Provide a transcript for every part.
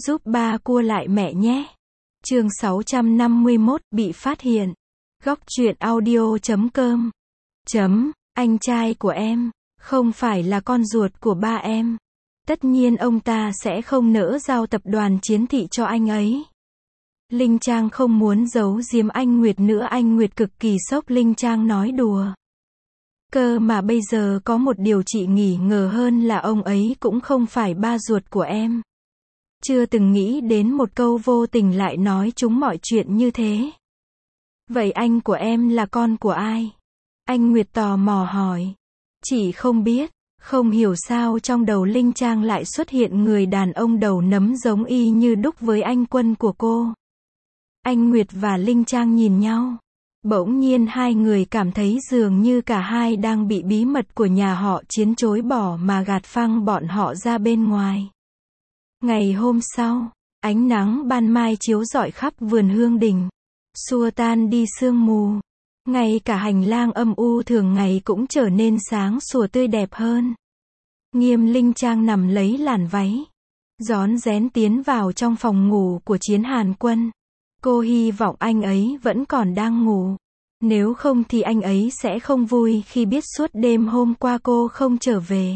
Giúp ba cua lại mẹ nhé. Chương 651, bị phát hiện. Góc truyện audio.com. Anh trai của em, không phải là con ruột của ba em. Tất nhiên ông ta sẽ không nỡ giao tập đoàn Chiến Thị cho anh ấy. Linh Trang không muốn giấu giếm anh Nguyệt nữa, anh Nguyệt cực kỳ sốc. Linh Trang nói đùa. Cơ mà bây giờ có một điều chị nghỉ ngờ hơn là ông ấy cũng không phải ba ruột của em. Chưa từng nghĩ đến một câu vô tình lại nói trúng mọi chuyện như thế. Vậy anh của em là con của ai? Anh Nguyệt tò mò hỏi. Chị không biết. Không hiểu sao trong đầu Linh Trang lại xuất hiện người đàn ông đầu nấm giống y như đúc với anh Quân của cô. Anh Nguyệt và Linh Trang nhìn nhau. Bỗng nhiên hai người cảm thấy dường như cả hai đang bị bí mật của nhà họ Chiến chối bỏ mà gạt phăng bọn họ ra bên ngoài. Ngày hôm sau, ánh nắng ban mai chiếu rọi khắp vườn hương đình, xua tan đi sương mù. Ngay cả hành lang âm u thường ngày cũng trở nên sáng sủa tươi đẹp hơn. Nghiêm Linh Trang nằm lấy làn váy, rón rén tiến vào trong phòng ngủ của Chiến Hàn Quân. Cô hy vọng anh ấy vẫn còn đang ngủ. Nếu không thì anh ấy sẽ không vui khi biết suốt đêm hôm qua cô không trở về.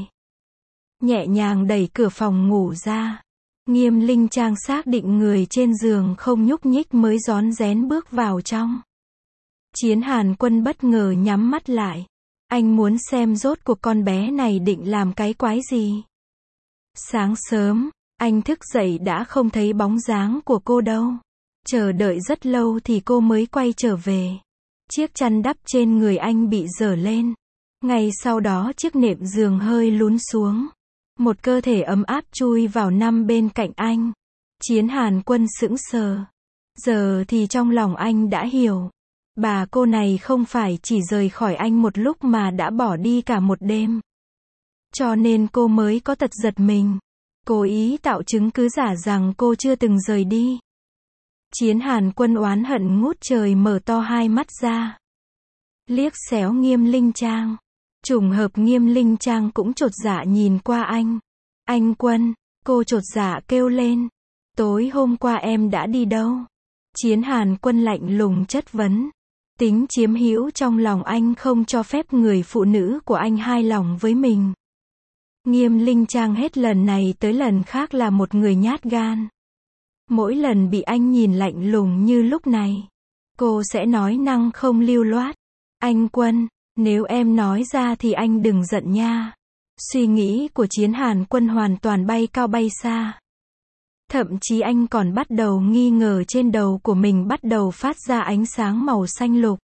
Nhẹ nhàng đẩy cửa phòng ngủ ra. Nghiêm Linh Trang xác định người trên giường không nhúc nhích mới rón rén bước vào trong. Chiến Hàn Quân bất ngờ nhắm mắt lại. Anh muốn xem rốt cuộc con bé này định làm cái quái gì. Sáng sớm, anh thức dậy đã không thấy bóng dáng của cô đâu. Chờ đợi rất lâu thì cô mới quay trở về. Chiếc chăn đắp trên người anh bị dở lên. Ngay sau đó chiếc nệm giường hơi lún xuống. Một cơ thể ấm áp chui vào nằm bên cạnh anh. Chiến Hàn Quân sững sờ. Giờ thì trong lòng anh đã hiểu. Bà cô này không phải chỉ rời khỏi anh một lúc mà đã bỏ đi cả một đêm. Cho nên cô mới có tật giật mình. Cố ý tạo chứng cứ giả rằng cô chưa từng rời đi. Chiến Hàn Quân oán hận ngút trời mở to hai mắt ra. Liếc xéo Nghiêm Linh Trang. Trùng hợp Nghiêm Linh Trang cũng chột dạ nhìn qua anh. Anh Quân, cô chột dạ kêu lên. Tối hôm qua em đã đi đâu? Chiến Hàn Quân lạnh lùng chất vấn. Tính chiếm hữu trong lòng anh không cho phép người phụ nữ của anh hài lòng với mình. Nghiêm Linh Trang hết lần này tới lần khác là một người nhát gan. Mỗi lần bị anh nhìn lạnh lùng như lúc này, cô sẽ nói năng không lưu loát. Anh Quân, nếu em nói ra thì anh đừng giận nha. Suy nghĩ của Chiến Hàn Quân hoàn toàn bay cao bay xa. Thậm chí anh còn bắt đầu nghi ngờ trên đầu của mình bắt đầu phát ra ánh sáng màu xanh lục.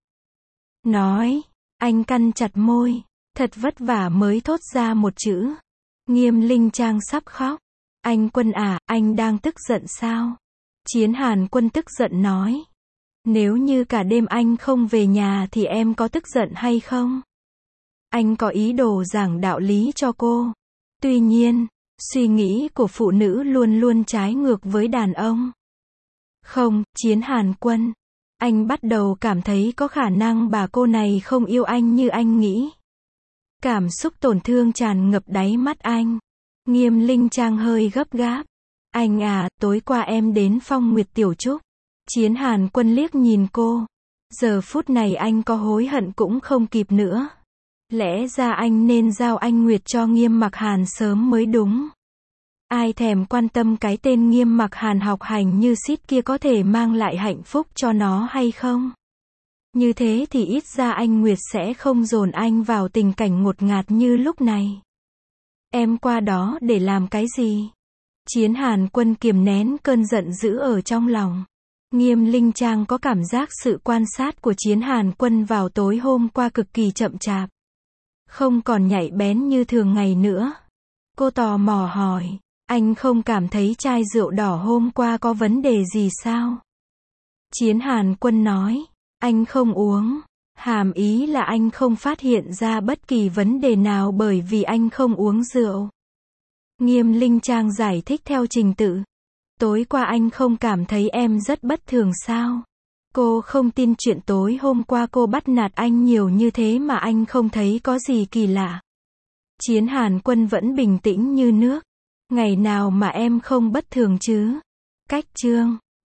Nói, anh cắn chặt môi, thật vất vả mới thốt ra một chữ. Nghiêm Linh Trang sắp khóc. Anh Quân à, anh đang tức giận sao? Chiến Hàn Quân tức giận nói. Nếu như cả đêm anh không về nhà thì em có tức giận hay không? Anh có ý đồ giảng đạo lý cho cô. Tuy nhiên, suy nghĩ của phụ nữ luôn luôn trái ngược với đàn ông. Không, Chiến Hàn Quân. Anh bắt đầu cảm thấy có khả năng bà cô này không yêu anh như anh nghĩ. Cảm xúc tổn thương tràn ngập đáy mắt anh. Nghiêm Linh Trang hơi gấp gáp. Anh à, tối qua em đến Phong Nguyệt Tiểu Trúc. Chiến Hàn Quân liếc nhìn cô. Giờ phút này anh có hối hận cũng không kịp nữa. Lẽ ra anh nên giao anh Nguyệt cho Nghiêm Mặc Hàn sớm mới đúng. Ai thèm quan tâm cái tên Nghiêm Mặc Hàn học hành như xít kia có thể mang lại hạnh phúc cho nó hay không? Như thế thì ít ra anh Nguyệt sẽ không dồn anh vào tình cảnh ngột ngạt như lúc này. Em qua đó để làm cái gì? Chiến Hàn Quân kiềm nén cơn giận dữ ở trong lòng. Nghiêm Linh Trang có cảm giác sự quan sát của Chiến Hàn Quân vào tối hôm qua cực kỳ chậm chạp. Không còn nhạy bén như thường ngày nữa. Cô tò mò hỏi, anh không cảm thấy chai rượu đỏ hôm qua có vấn đề gì sao? Chiến Hàn Quân nói, anh không uống. Hàm ý là anh không phát hiện ra bất kỳ vấn đề nào bởi vì anh không uống rượu. Nghiêm Linh Trang giải thích theo trình tự. Tối qua anh không cảm thấy em rất bất thường sao? Cô không tin chuyện tối hôm qua cô bắt nạt anh nhiều như thế mà anh không thấy có gì kỳ lạ. Chiến Hàn Quân vẫn bình tĩnh như nước. Ngày nào mà em không bất thường chứ? Cách chương